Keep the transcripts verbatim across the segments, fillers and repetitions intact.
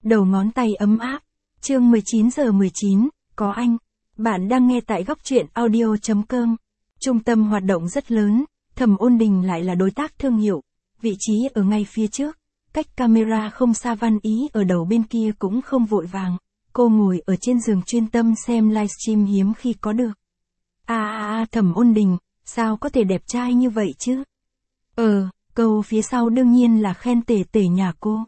đầu ngón tay ấm áp. Chương mười chín giờ mười chín, có anh. Bạn đang nghe tại góc truyện audio.com. Trung tâm hoạt động rất lớn, Thẩm Ôn Đình lại là đối tác thương hiệu. Vị trí ở ngay phía trước, cách camera không xa. Văn Ý ở đầu bên kia cũng không vội vàng. Cô ngồi ở trên giường chuyên tâm xem livestream hiếm khi có được. À à à Thẩm Ôn Đình, sao có thể đẹp trai như vậy chứ? Ờ, câu phía sau đương nhiên là khen tể tể nhà cô.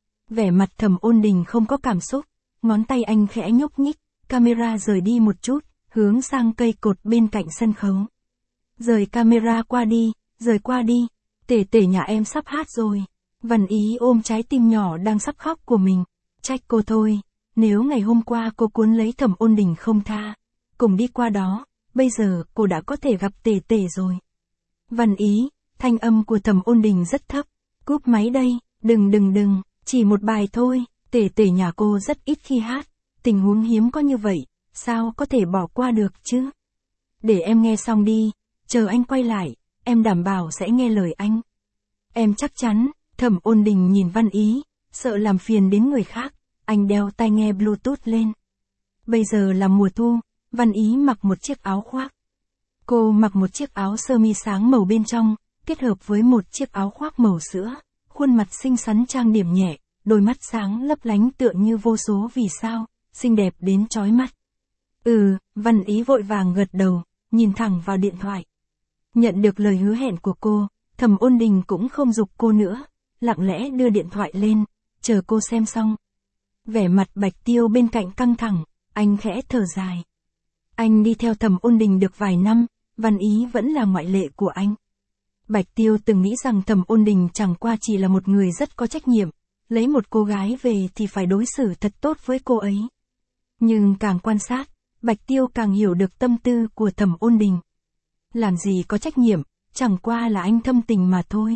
Vẻ mặt Thẩm Ôn Đình không có cảm xúc, ngón tay anh khẽ nhúc nhích, camera rời đi một chút, hướng sang cây cột bên cạnh sân khấu. Rời camera qua đi, rời qua đi, tể tể nhà em sắp hát rồi. Văn Ý ôm trái tim nhỏ đang sắp khóc của mình, trách cô thôi, nếu ngày hôm qua cô cuốn lấy Thẩm Ôn Đình không tha, cùng đi qua đó, bây giờ cô đã có thể gặp tể tể rồi. Văn Ý, thanh âm của Thẩm Ôn Đình rất thấp, cúp máy đây, đừng đừng đừng, chỉ một bài thôi, tể tể nhà cô rất ít khi hát, tình huống hiếm có như vậy, sao có thể bỏ qua được chứ? Để em nghe xong đi, chờ anh quay lại, em đảm bảo sẽ nghe lời anh. Em chắc chắn. Thẩm Ôn Đình nhìn Văn Ý, sợ làm phiền đến người khác, anh đeo tai nghe Bluetooth lên. Bây giờ là mùa thu, Văn Ý mặc một chiếc áo khoác. Cô mặc một chiếc áo sơ mi sáng màu bên trong, kết hợp với một chiếc áo khoác màu sữa, khuôn mặt xinh xắn trang điểm nhẹ, đôi mắt sáng lấp lánh tựa như vô số vì sao, xinh đẹp đến chói mắt. Ừ, Văn Ý vội vàng gật đầu, nhìn thẳng vào điện thoại. Nhận được lời hứa hẹn của cô, Thẩm Ôn Đình cũng không giục cô nữa, lặng lẽ đưa điện thoại lên, chờ cô xem xong. Vẻ mặt Bạch Tiêu bên cạnh căng thẳng, anh khẽ thở dài. Anh đi theo Thẩm Ôn Đình được vài năm, Văn Ý vẫn là ngoại lệ của anh. Bạch Tiêu từng nghĩ rằng Thẩm Ôn Đình chẳng qua chỉ là một người rất có trách nhiệm, lấy một cô gái về thì phải đối xử thật tốt với cô ấy. Nhưng càng quan sát, Bạch Tiêu càng hiểu được tâm tư của Thẩm Ôn Đình. Làm gì có trách nhiệm, chẳng qua là anh thâm tình mà thôi.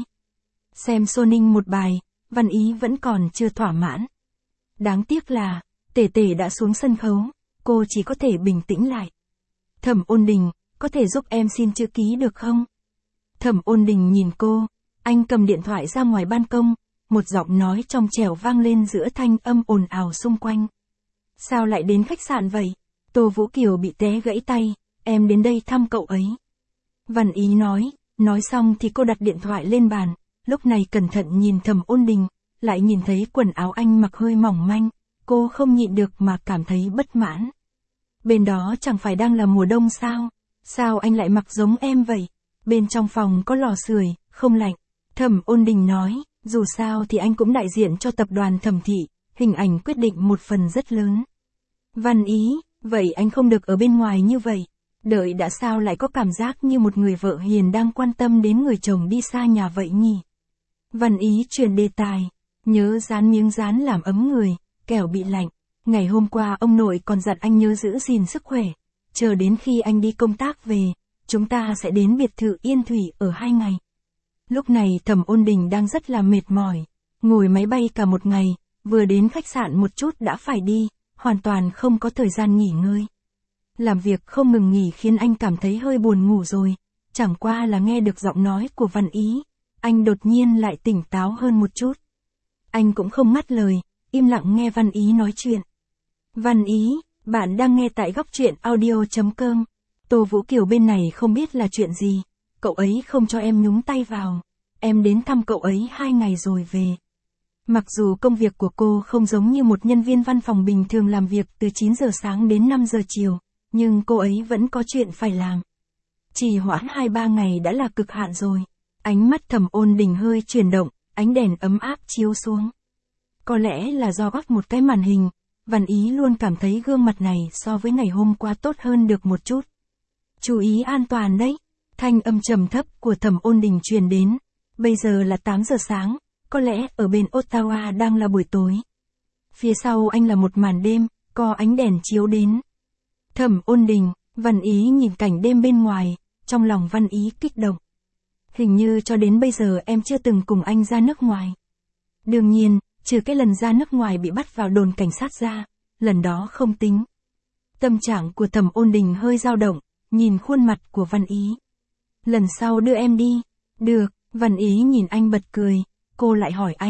Xem Xô Ninh một bài, Văn Ý vẫn còn chưa thỏa mãn. Đáng tiếc là, tể tể đã xuống sân khấu, cô chỉ có thể bình tĩnh lại. Thẩm Ôn Đình, có thể giúp em xin chữ ký được không? Thẩm Ôn Đình nhìn cô, anh cầm điện thoại ra ngoài ban công, một giọng nói trong trẻo vang lên giữa thanh âm ồn ào xung quanh. Sao lại đến khách sạn vậy? Tô Vũ Kiều bị té gãy tay, em đến đây thăm cậu ấy. Văn Ý nói, nói xong thì cô đặt điện thoại lên bàn, lúc này cẩn thận nhìn Thẩm Ôn Đình, lại nhìn thấy quần áo anh mặc hơi mỏng manh, cô không nhịn được mà cảm thấy bất mãn. Bên đó chẳng phải đang là mùa đông sao? Sao anh lại mặc giống em vậy? Bên trong phòng có lò sưởi, không lạnh. Thẩm Ôn Đình nói, dù sao thì anh cũng đại diện cho tập đoàn Thẩm thị, hình ảnh quyết định một phần rất lớn. Văn Ý, vậy anh không được ở bên ngoài như vậy. Đợi đã sao lại có cảm giác như một người vợ hiền đang quan tâm đến người chồng đi xa nhà vậy nhỉ? Văn Ý chuyển đề tài, nhớ dán miếng dán làm ấm người, kẻo bị lạnh. Ngày hôm qua ông nội còn dặn anh nhớ giữ gìn sức khỏe. Chờ đến khi anh đi công tác về, chúng ta sẽ đến biệt thự Yên Thủy ở hai ngày. Lúc này Thẩm Ôn Đình đang rất là mệt mỏi, ngồi máy bay cả một ngày, vừa đến khách sạn một chút đã phải đi, hoàn toàn không có thời gian nghỉ ngơi. Làm việc không ngừng nghỉ khiến anh cảm thấy hơi buồn ngủ rồi, chẳng qua là nghe được giọng nói của Văn Ý, anh đột nhiên lại tỉnh táo hơn một chút. Anh cũng không ngắt lời, im lặng nghe Văn Ý nói chuyện. Văn Ý, bạn đang nghe tại góc truyện audio.com. Tô Vũ Kiều bên này không biết là chuyện gì, cậu ấy không cho em nhúng tay vào, em đến thăm cậu ấy hai ngày rồi về. Mặc dù công việc của cô không giống như một nhân viên văn phòng bình thường làm việc từ chín giờ sáng đến năm giờ chiều, nhưng cô ấy vẫn có chuyện phải làm. Trì hoãn hai ba ngày đã là cực hạn rồi. Ánh mắt Thẩm Ôn Đình hơi chuyển động, ánh đèn ấm áp chiếu xuống. Có lẽ là do gót một cái màn hình, Văn Ý luôn cảm thấy gương mặt này so với ngày hôm qua tốt hơn được một chút. Chú ý an toàn đấy. Thanh âm trầm thấp của Thẩm Ôn Đình truyền đến. Bây giờ là tám giờ sáng, có lẽ ở bên Ottawa đang là buổi tối. Phía sau anh là một màn đêm, có ánh đèn chiếu đến. Thẩm Ôn Đình, Văn Ý nhìn cảnh đêm bên ngoài, trong lòng Văn Ý kích động. Hình như cho đến bây giờ em chưa từng cùng anh ra nước ngoài. Đương nhiên, trừ cái lần ra nước ngoài bị bắt vào đồn cảnh sát ra, lần đó không tính. Tâm trạng của Thẩm Ôn Đình hơi dao động, nhìn khuôn mặt của Văn Ý. Lần sau đưa em đi. Được, Văn Ý nhìn anh bật cười, cô lại hỏi anh,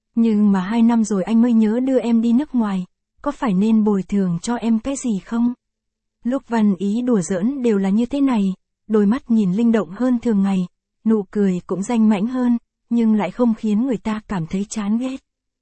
Nhưng mà hai năm rồi anh mới nhớ đưa em đi nước ngoài, có phải nên bồi thường cho em cái gì không? Lúc Văn Ý đùa giỡn đều là như thế này, đôi mắt nhìn linh động hơn thường ngày, nụ cười cũng danh mãnh hơn, nhưng lại không khiến người ta cảm thấy chán ghét.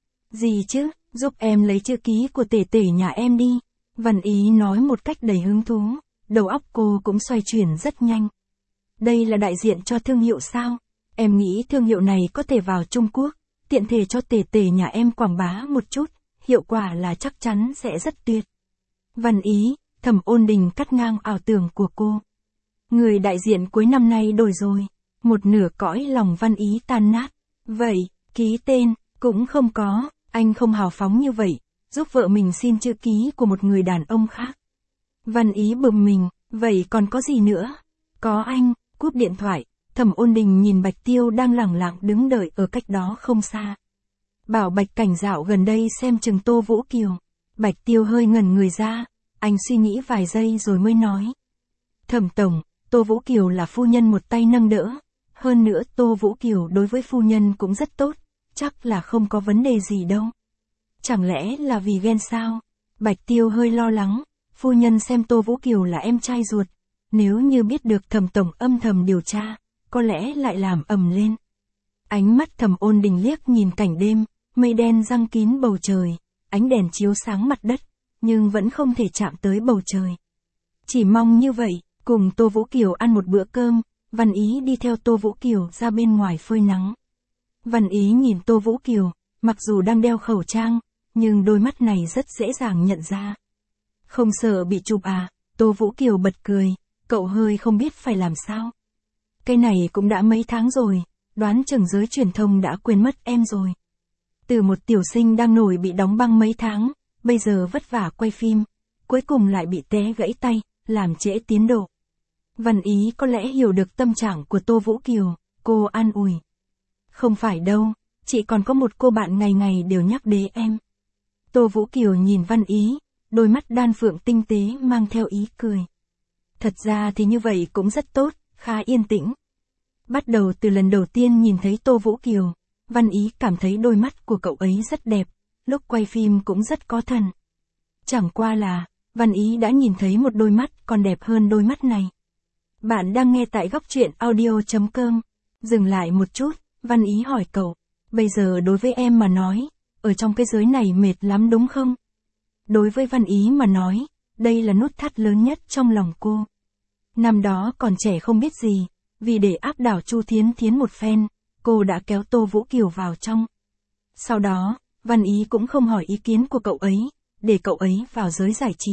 Gì chứ, giúp em lấy chữ ký của tể tể nhà em đi, Văn Ý nói một cách đầy hứng thú, đầu óc cô cũng xoay chuyển rất nhanh. Đây là đại diện cho thương hiệu sao? Em nghĩ thương hiệu này có thể vào Trung Quốc, tiện thể cho tể tể nhà em quảng bá một chút, hiệu quả là chắc chắn sẽ rất tuyệt. Văn Ý, Thẩm Ôn Đình cắt ngang ảo tưởng của cô. Người đại diện cuối năm nay đổi rồi, một nửa cõi lòng Văn Ý tan nát. Vậy, ký tên, cũng không có, anh không hào phóng như vậy, giúp vợ mình xin chữ ký của một người đàn ông khác. Văn Ý bực mình, vậy còn có gì nữa? Có anh, cúp điện thoại, Thẩm Ôn Đình nhìn Bạch Tiêu đang lẳng lặng đứng đợi ở cách đó không xa. Bảo Bạch Cảnh dạo gần đây xem chừng Tô Vũ Kiều. Bạch Tiêu hơi ngẩn người ra, anh suy nghĩ vài giây rồi mới nói. Thẩm tổng, Tô Vũ Kiều là phu nhân một tay nâng đỡ. Hơn nữa Tô Vũ Kiều đối với phu nhân cũng rất tốt, chắc là không có vấn đề gì đâu. Chẳng lẽ là vì ghen sao? Bạch Tiêu hơi lo lắng, phu nhân xem Tô Vũ Kiều là em trai ruột. Nếu như biết được Thẩm tổng âm thầm điều tra, có lẽ lại làm ầm lên. Ánh mắt Thẩm Ôn Đình liếc nhìn cảnh đêm, mây đen giăng kín bầu trời, ánh đèn chiếu sáng mặt đất, nhưng vẫn không thể chạm tới bầu trời. Chỉ mong như vậy, cùng Tô Vũ Kiều ăn một bữa cơm, Văn Ý đi theo Tô Vũ Kiều ra bên ngoài phơi nắng. Văn Ý nhìn Tô Vũ Kiều, mặc dù đang đeo khẩu trang, nhưng đôi mắt này rất dễ dàng nhận ra. Không sợ bị chụp à? Tô Vũ Kiều bật cười, cậu hơi không biết phải làm sao. Cái này cũng đã mấy tháng rồi, đoán chừng giới truyền thông đã quên mất em rồi. Từ một tiểu sinh đang nổi bị đóng băng mấy tháng, bây giờ vất vả quay phim, cuối cùng lại bị té gãy tay, làm trễ tiến độ. Văn Ý có lẽ hiểu được tâm trạng của Tô Vũ Kiều, cô an ủi. Không phải đâu, chị còn có một cô bạn ngày ngày đều nhắc đến em. Tô Vũ Kiều nhìn Văn Ý, đôi mắt đan phượng tinh tế mang theo ý cười. Thật ra thì như vậy cũng rất tốt, khá yên tĩnh. Bắt đầu từ lần đầu tiên nhìn thấy Tô Vũ Kiều, Văn Ý cảm thấy đôi mắt của cậu ấy rất đẹp, lúc quay phim cũng rất có thần. Chẳng qua là, Văn Ý đã nhìn thấy một đôi mắt còn đẹp hơn đôi mắt này. Bạn đang nghe tại góc truyện audio chấm com. Dừng lại một chút, Văn Ý hỏi cậu, bây giờ đối với em mà nói, ở trong cái giới này mệt lắm đúng không? Đối với Văn Ý mà nói, đây là nút thắt lớn nhất trong lòng cô. Năm đó còn trẻ không biết gì, vì để áp đảo Chu Thiến Thiến một phen, cô đã kéo Tô Vũ Kiều vào trong. Sau đó, Văn Ý cũng không hỏi ý kiến của cậu ấy, để cậu ấy vào giới giải trí.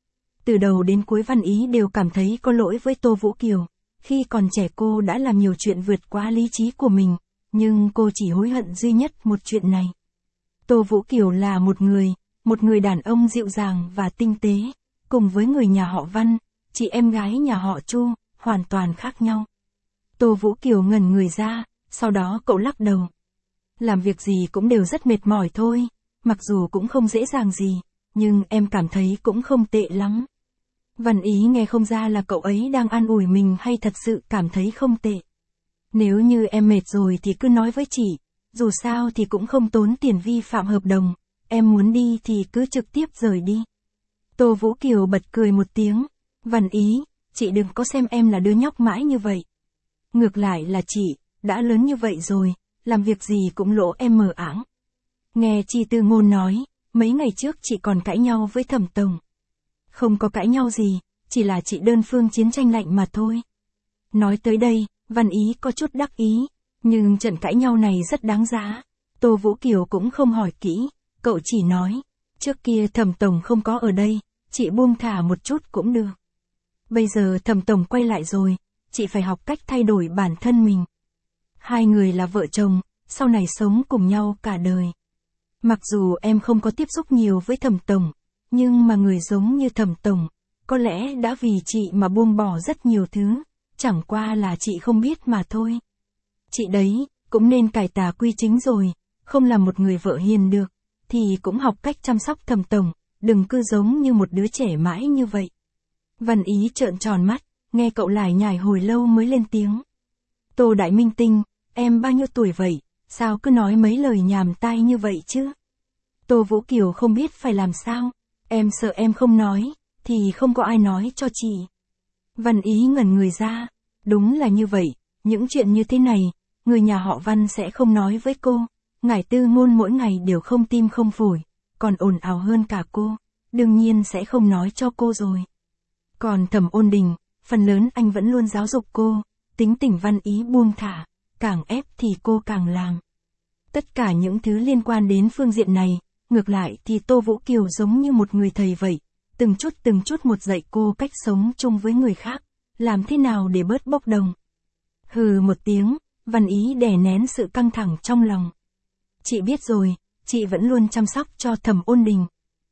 Từ đầu đến cuối Văn Ý đều cảm thấy có lỗi với Tô Vũ Kiều, khi còn trẻ cô đã làm nhiều chuyện vượt quá lý trí của mình, nhưng cô chỉ hối hận duy nhất một chuyện này. Tô Vũ Kiều là một người, một người đàn ông dịu dàng và tinh tế, cùng với người nhà họ Văn, chị em gái nhà họ Chu, hoàn toàn khác nhau. Tô Vũ Kiều ngẩn người ra, sau đó cậu lắc đầu. Làm việc gì cũng đều rất mệt mỏi thôi, mặc dù cũng không dễ dàng gì, nhưng em cảm thấy cũng không tệ lắm. Văn Ý nghe không ra là cậu ấy đang an ủi mình hay thật sự cảm thấy không tệ. Nếu như em mệt rồi thì cứ nói với chị, dù sao thì cũng không tốn tiền vi phạm hợp đồng, em muốn đi thì cứ trực tiếp rời đi. Tô Vũ Kiều bật cười một tiếng, Văn Ý, chị đừng có xem em là đứa nhóc mãi như vậy. Ngược lại là chị, đã lớn như vậy rồi, làm việc gì cũng lỗ em mờ ảng. Nghe chị Tư Ngôn nói, mấy ngày trước chị còn cãi nhau với Thẩm tổng. Không có cãi nhau gì, chỉ là chị đơn phương chiến tranh lạnh mà thôi. Nói tới đây, Văn Ý có chút đắc ý, nhưng trận cãi nhau này rất đáng giá. Tô Vũ Kiều cũng không hỏi kỹ, cậu chỉ nói, trước kia Thẩm tổng không có ở đây, chị buông thả một chút cũng được. Bây giờ Thẩm tổng quay lại rồi, chị phải học cách thay đổi bản thân mình. Hai người là vợ chồng, sau này sống cùng nhau cả đời. Mặc dù em không có tiếp xúc nhiều với Thẩm tổng, nhưng mà người giống như Thẩm tổng, có lẽ đã vì chị mà buông bỏ rất nhiều thứ, chẳng qua là chị không biết mà thôi. Chị đấy, cũng nên cải tà quy chính rồi, không là một người vợ hiền được, thì cũng học cách chăm sóc Thẩm tổng, đừng cứ giống như một đứa trẻ mãi như vậy. Văn Ý trợn tròn mắt, nghe cậu lải nhải hồi lâu mới lên tiếng. Tô Đại Minh Tinh, em bao nhiêu tuổi vậy, sao cứ nói mấy lời nhàm tai như vậy chứ? Tô Vũ Kiều không biết phải làm sao, em sợ em không nói, thì không có ai nói cho chị. Văn Ý ngẩn người ra, đúng là như vậy, những chuyện như thế này, người nhà họ Văn sẽ không nói với cô, Ngải Tư Ngôn mỗi ngày đều không tim không phổi, còn ồn ào hơn cả cô, đương nhiên sẽ không nói cho cô rồi. Còn Thẩm Ôn Đình, phần lớn anh vẫn luôn giáo dục cô, tính tình Văn Ý buông thả, càng ép thì cô càng làm. Tất cả những thứ liên quan đến phương diện này, ngược lại thì Tô Vũ Kiều giống như một người thầy vậy, từng chút từng chút một dạy cô cách sống chung với người khác, làm thế nào để bớt bốc đồng. Hừ một tiếng, Văn Ý đè nén sự căng thẳng trong lòng. Chị biết rồi, chị vẫn luôn chăm sóc cho Thẩm Ôn Đình.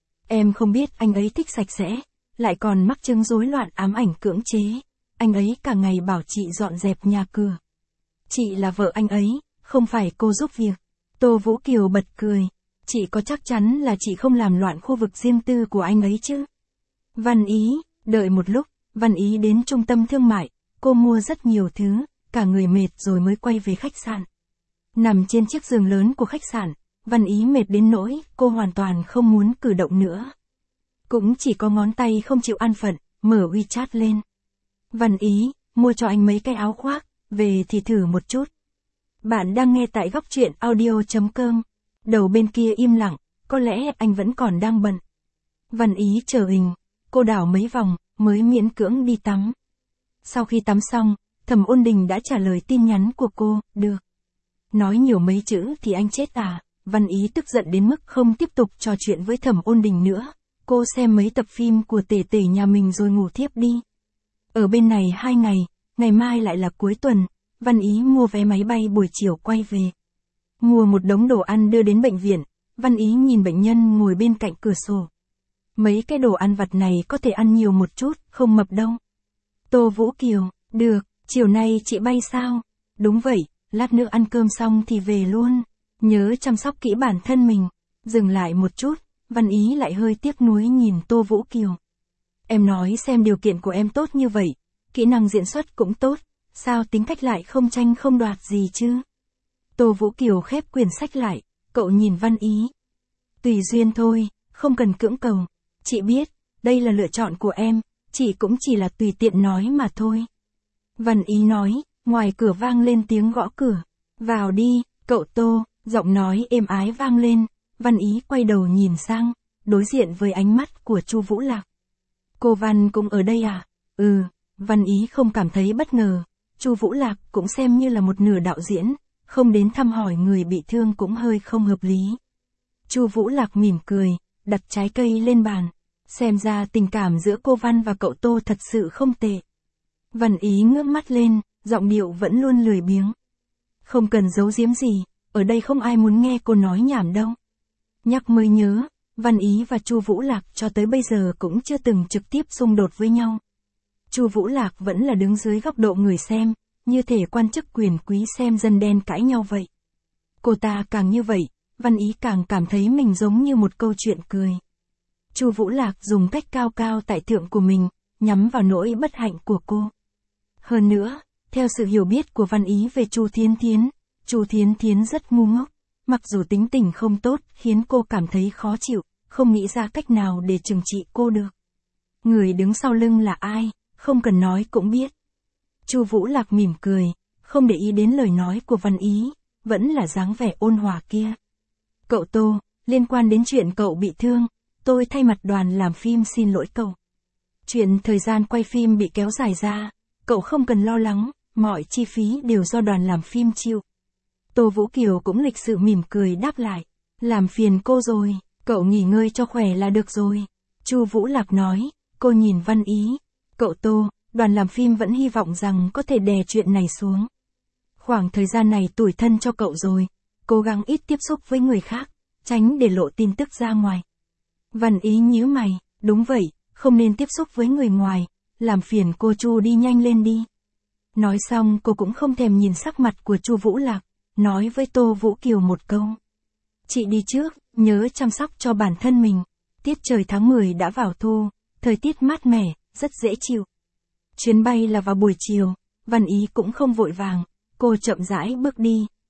Em không biết anh ấy thích sạch sẽ, lại còn mắc chứng rối loạn ám ảnh cưỡng chế. Anh ấy cả ngày bảo chị dọn dẹp nhà cửa. Chị là vợ anh ấy, không phải cô giúp việc. Tô Vũ Kiều bật cười. Chị có chắc chắn là chị không làm loạn khu vực riêng tư của anh ấy chứ? Văn Ý, đợi một lúc, Văn Ý đến trung tâm thương mại, cô mua rất nhiều thứ, cả người mệt rồi mới quay về khách sạn. Nằm trên chiếc giường lớn của khách sạn, Văn Ý mệt đến nỗi cô hoàn toàn không muốn cử động nữa. Cũng chỉ có ngón tay không chịu an phận, mở WeChat lên. Văn Ý, mua cho anh mấy cái áo khoác, về thì thử một chút. Bạn đang nghe tại góc truyện audio chấm com. Đầu bên kia im lặng, có lẽ anh vẫn còn đang bận. Văn Ý chờ hình, cô đảo mấy vòng, mới miễn cưỡng đi tắm. Sau khi tắm xong, Thẩm Ôn Đình đã trả lời tin nhắn của cô, được. Nói nhiều mấy chữ thì anh chết à? Văn Ý tức giận đến mức không tiếp tục trò chuyện với Thẩm Ôn Đình nữa. Cô xem mấy tập phim của tể tể nhà mình rồi ngủ thiếp đi. Ở bên này hai ngày, ngày mai lại là cuối tuần, Văn Ý mua vé máy bay buổi chiều quay về. Mua một đống đồ ăn đưa đến bệnh viện, Văn Ý nhìn bệnh nhân ngồi bên cạnh cửa sổ. Mấy cái đồ ăn vặt này có thể ăn nhiều một chút, không mập đâu. Tô Vũ Kiều, được, chiều nay chị bay sao? Đúng vậy, lát nữa ăn cơm xong thì về luôn. Nhớ chăm sóc kỹ bản thân mình. Dừng lại một chút, Văn Ý lại hơi tiếc nuối nhìn Tô Vũ Kiều. Em nói xem điều kiện của em tốt như vậy, kỹ năng diễn xuất cũng tốt, sao tính cách lại không tranh không đoạt gì chứ? Tô Vũ Kiều khép quyển sách lại, cậu nhìn Văn Ý. Tùy duyên thôi, không cần cưỡng cầu. Chị biết, đây là lựa chọn của em, chị cũng chỉ là tùy tiện nói mà thôi. Văn Ý nói, ngoài cửa vang lên tiếng gõ cửa. Vào đi, cậu Tô, giọng nói êm ái vang lên. Văn Ý quay đầu nhìn sang, đối diện với ánh mắt của Chu Vũ Lạc. Cô Văn cũng ở đây à? Ừ, Văn Ý không cảm thấy bất ngờ. Chu Vũ Lạc cũng xem như là một nửa đạo diễn, không đến thăm hỏi người bị thương cũng hơi không hợp lý. Chu Vũ Lạc mỉm cười, đặt trái cây lên bàn. Xem ra tình cảm giữa cô Văn và cậu Tô thật sự không tệ. Văn Ý ngước mắt lên, giọng điệu vẫn luôn lười biếng. Không cần giấu giếm gì, ở đây không ai muốn nghe cô nói nhảm đâu. Nhắc mới nhớ, Văn Ý và Chu Vũ Lạc cho tới bây giờ cũng chưa từng trực tiếp xung đột với nhau. Chu Vũ Lạc vẫn là đứng dưới góc độ người xem, như thể quan chức quyền quý xem dân đen cãi nhau vậy. Cô ta càng như vậy, Văn Ý càng cảm thấy mình giống như một câu chuyện cười. Chu Vũ Lạc dùng cách cao cao tại thượng của mình, nhắm vào nỗi bất hạnh của cô. Hơn nữa, theo sự hiểu biết của Văn Ý về Chu Thiến Thiến, Chu Thiến Thiến rất ngu ngốc, mặc dù tính tình không tốt khiến cô cảm thấy khó chịu, không nghĩ ra cách nào để trừng trị cô được. Người đứng sau lưng là ai, không cần nói cũng biết. Chu Vũ Lạc mỉm cười, không để ý đến lời nói của Văn Ý, vẫn là dáng vẻ ôn hòa kia. Cậu Tô, liên quan đến chuyện cậu bị thương, tôi thay mặt đoàn làm phim xin lỗi cậu. Chuyện thời gian quay phim bị kéo dài ra, cậu không cần lo lắng, mọi chi phí đều do đoàn làm phim chịu. Tô Vũ Kiều cũng lịch sự mỉm cười đáp lại, làm phiền cô rồi, cậu nghỉ ngơi cho khỏe là được rồi. Chu Vũ Lạc nói, cô nhìn Văn Ý, cậu Tô, đoàn làm phim vẫn hy vọng rằng có thể đè chuyện này xuống. Khoảng thời gian này tủi thân cho cậu rồi, cố gắng ít tiếp xúc với người khác, tránh để lộ tin tức ra ngoài. Văn Ý nhíu mày, đúng vậy, không nên tiếp xúc với người ngoài, làm phiền cô Chu đi nhanh lên đi. Nói xong cô cũng không thèm nhìn sắc mặt của Chu Vũ Lạc, nói với Tô Vũ Kiều một câu. Chị đi trước, nhớ chăm sóc cho bản thân mình. Tiết trời tháng mười đã vào thu, thời tiết mát mẻ, rất dễ chịu. Chuyến bay là vào buổi chiều, Văn Ý cũng không vội vàng, cô chậm rãi bước đi,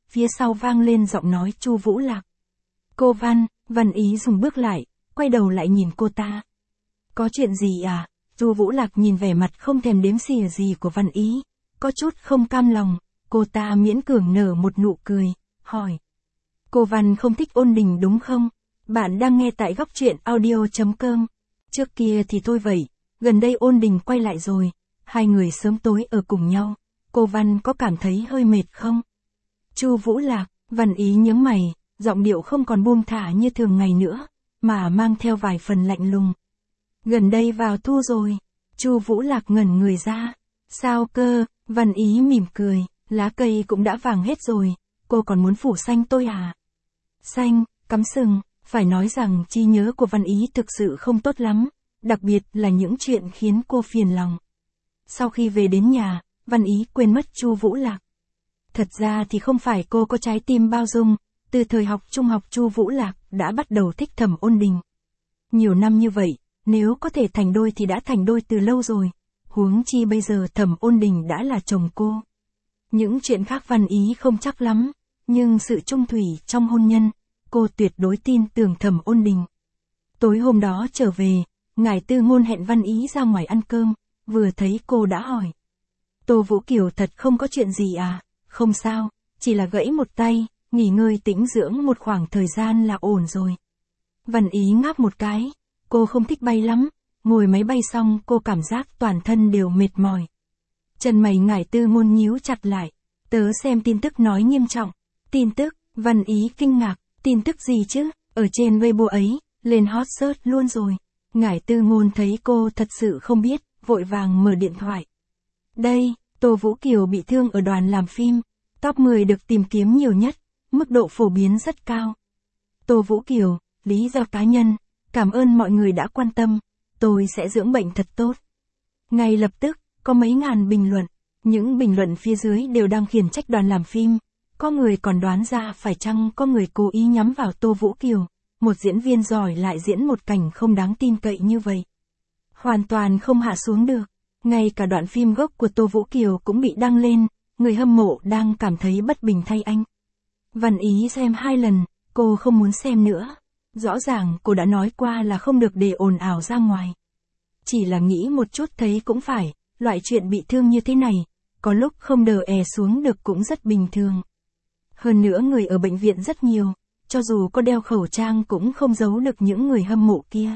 phía sau vang lên giọng nói Chu Vũ Lạc. Cô Văn, Văn Ý dừng bước lại, quay đầu lại nhìn cô ta. Có chuyện gì à? Chu Vũ Lạc nhìn vẻ mặt không thèm đếm xỉa gì của Văn Ý, có chút không cam lòng, cô ta miễn cưỡng nở một nụ cười, hỏi. Cô Văn không thích Ôn Đình đúng không? Bạn đang nghe tại góc truyện audio chấm com. Trước kia thì thôi vậy, gần đây Ôn Đình quay lại rồi, hai người sớm tối ở cùng nhau, cô Văn có cảm thấy hơi mệt không? Chu Vũ Lạc, Văn Ý nhướng mày, giọng điệu không còn buông thả như thường ngày nữa, mà mang theo vài phần lạnh lùng. Gần đây vào thu rồi, Chu Vũ Lạc ngẩn người ra. Sao cơ? Văn Ý mỉm cười, lá cây cũng đã vàng hết rồi, cô còn muốn phủ xanh tôi à? Xanh, cắm sừng, phải nói rằng trí nhớ của Văn Ý thực sự không tốt lắm, đặc biệt là những chuyện khiến cô phiền lòng. Sau khi về đến nhà, Văn Ý quên mất Chu Vũ Lạc. Thật ra thì không phải cô có trái tim bao dung, từ thời học trung học Chu Vũ Lạc đã bắt đầu thích Thẩm Ôn Đình. Nhiều năm như vậy, nếu có thể thành đôi thì đã thành đôi từ lâu rồi, huống chi bây giờ Thẩm Ôn Đình đã là chồng cô. Những chuyện khác Văn Ý không chắc lắm, nhưng sự chung thủy trong hôn nhân, cô tuyệt đối tin tưởng Thẩm Ôn Đình. Tối hôm đó trở về, Ngải Tư Ngôn hẹn Văn Ý ra ngoài ăn cơm, vừa thấy cô đã hỏi. Tô Vũ Kiều thật không có chuyện gì à? Không sao, chỉ là gãy một tay, nghỉ ngơi tĩnh dưỡng một khoảng thời gian là ổn rồi. Văn Ý ngáp một cái, cô không thích bay lắm, ngồi máy bay xong cô cảm giác toàn thân đều mệt mỏi. Chân mày Ngải Tư Ngôn nhíu chặt lại, tớ xem tin tức nói nghiêm trọng. Tin tức? Văn Ý kinh ngạc, tin tức gì chứ? Ở trên Weibo ấy, lên hot search luôn rồi. Ngải Tư Ngôn thấy cô thật sự không biết, vội vàng mở điện thoại. Đây, Tô Vũ Kiều bị thương ở đoàn làm phim, top mười được tìm kiếm nhiều nhất, mức độ phổ biến rất cao. Tô Vũ Kiều, lý do cá nhân, cảm ơn mọi người đã quan tâm, tôi sẽ dưỡng bệnh thật tốt. Ngay lập tức, có mấy ngàn bình luận, những bình luận phía dưới đều đang khiển trách đoàn làm phim, có người còn đoán ra phải chăng có người cố ý nhắm vào Tô Vũ Kiều, một diễn viên giỏi lại diễn một cảnh không đáng tin cậy như vậy. Hoàn toàn không hạ xuống được, ngay cả đoạn phim gốc của Tô Vũ Kiều cũng bị đăng lên, người hâm mộ đang cảm thấy bất bình thay anh. Văn Ý xem hai lần, cô không muốn xem nữa. Rõ ràng cô đã nói qua là không được để ồn ào ra ngoài. Chỉ là nghĩ một chút thấy cũng phải, loại chuyện bị thương như thế này, có lúc không đờ è xuống được cũng rất bình thường. Hơn nữa người ở bệnh viện rất nhiều, cho dù có đeo khẩu trang cũng không giấu được những người hâm mộ kia.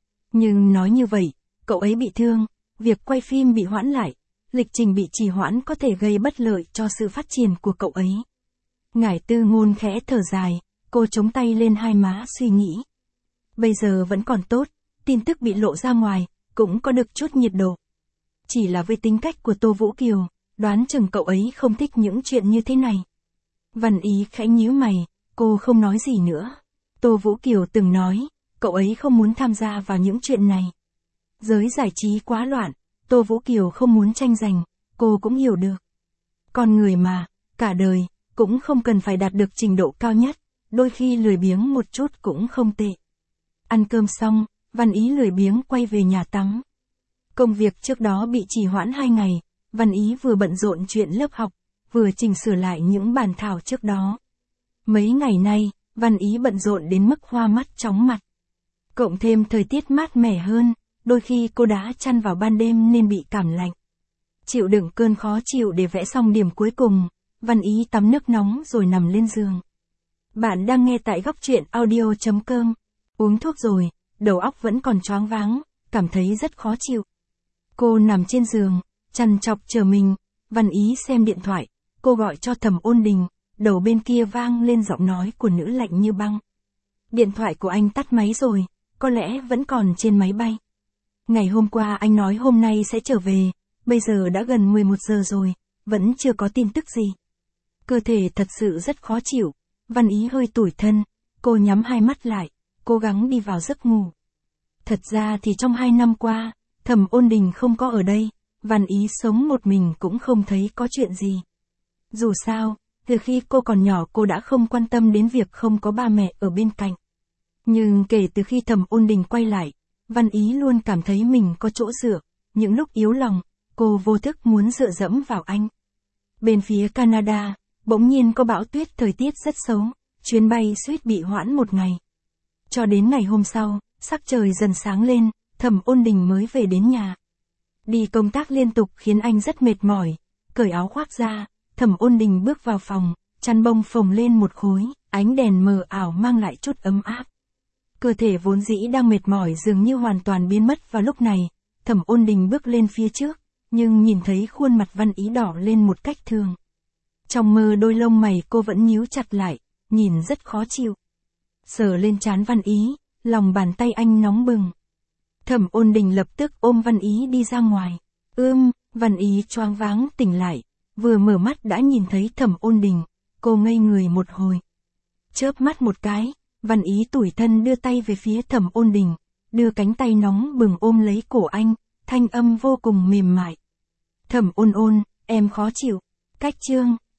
Nhưng nói như vậy, cậu ấy bị thương, việc quay phim bị hoãn lại, lịch trình bị trì hoãn có thể gây bất lợi cho sự phát triển của cậu ấy. Ngải Tư Ngôn khẽ thở dài, cô chống tay lên hai má suy nghĩ. Bây giờ vẫn còn tốt, tin tức bị lộ ra ngoài, cũng có được chút nhiệt độ. Chỉ là với tính cách của Tô Vũ Kiều, đoán chừng cậu ấy không thích những chuyện như thế này. Văn Ý khẽ nhíu mày, cô không nói gì nữa. Tô Vũ Kiều từng nói, cậu ấy không muốn tham gia vào những chuyện này. Giới giải trí quá loạn, Tô Vũ Kiều không muốn tranh giành, cô cũng hiểu được. Con người mà, cả đời, cũng không cần phải đạt được trình độ cao nhất, đôi khi lười biếng một chút cũng không tệ. Ăn cơm xong, Văn Ý lười biếng quay về nhà tắm. Công việc trước đó bị trì hoãn hai ngày, Văn Ý vừa bận rộn chuyện lớp học, vừa chỉnh sửa lại những bản thảo trước đó. Mấy ngày nay, Văn Ý bận rộn đến mức hoa mắt chóng mặt. Cộng thêm thời tiết mát mẻ hơn, đôi khi cô đá chăn vào ban đêm nên bị cảm lạnh. Chịu đựng cơn khó chịu để vẽ xong điểm cuối cùng, Văn Ý tắm nước nóng rồi nằm lên giường. Bạn đang nghe tại góc truyện audio chấm com. Uống thuốc rồi, đầu óc vẫn còn choáng váng, cảm thấy rất khó chịu. Cô nằm trên giường, trằn trọc chờ mình, Văn Ý xem điện thoại, cô gọi cho Thẩm Ôn Đình, đầu bên kia vang lên giọng nói của nữ lạnh như băng. Điện thoại của anh tắt máy rồi, có lẽ vẫn còn trên máy bay. Ngày hôm qua anh nói hôm nay sẽ trở về, bây giờ đã gần mười một giờ rồi, vẫn chưa có tin tức gì. Cơ thể thật sự rất khó chịu, Văn Ý hơi tủi thân, cô nhắm hai mắt lại, cố gắng đi vào giấc ngủ. Thật ra thì trong hai năm qua, Thẩm Ôn Đình không có ở đây, Văn Ý sống một mình cũng không thấy có chuyện gì. Dù sao, từ khi cô còn nhỏ cô đã không quan tâm đến việc không có ba mẹ ở bên cạnh. Nhưng kể từ khi Thẩm Ôn Đình quay lại, Văn Ý luôn cảm thấy mình có chỗ dựa, những lúc yếu lòng, cô vô thức muốn dựa dẫm vào anh. Bên phía Canada, Bỗng nhiên có bão tuyết, thời tiết rất xấu, chuyến bay suýt bị hoãn một ngày. Cho đến ngày hôm sau, sắc trời dần sáng lên, Thẩm Ôn Đình mới về đến nhà. Đi công tác liên tục khiến anh rất mệt mỏi, cởi áo khoác ra, Thẩm Ôn Đình bước vào phòng, chăn bông phồng lên một khối, ánh đèn mờ ảo mang lại chút ấm áp. Cơ thể vốn dĩ đang mệt mỏi dường như hoàn toàn biến mất vào lúc này, Thẩm Ôn Đình bước lên phía trước, nhưng nhìn thấy khuôn mặt Văn Ý đỏ lên một cách thường. Trong mơ đôi lông mày cô vẫn nhíu chặt lại, nhìn rất khó chịu. Sờ lên trán Văn Ý, lòng bàn tay anh nóng bừng. Thẩm Ôn Đình lập tức ôm Văn Ý đi ra ngoài. Ưm, Văn Ý choáng váng tỉnh lại, vừa mở mắt đã nhìn thấy Thẩm Ôn Đình, cô ngây người một hồi. Chớp mắt một cái, Văn Ý tủi thân đưa tay về phía Thẩm Ôn Đình, đưa cánh tay nóng bừng ôm lấy cổ anh, thanh âm vô cùng mềm mại. Thẩm Ôn Ôn, em khó chịu. Cách chương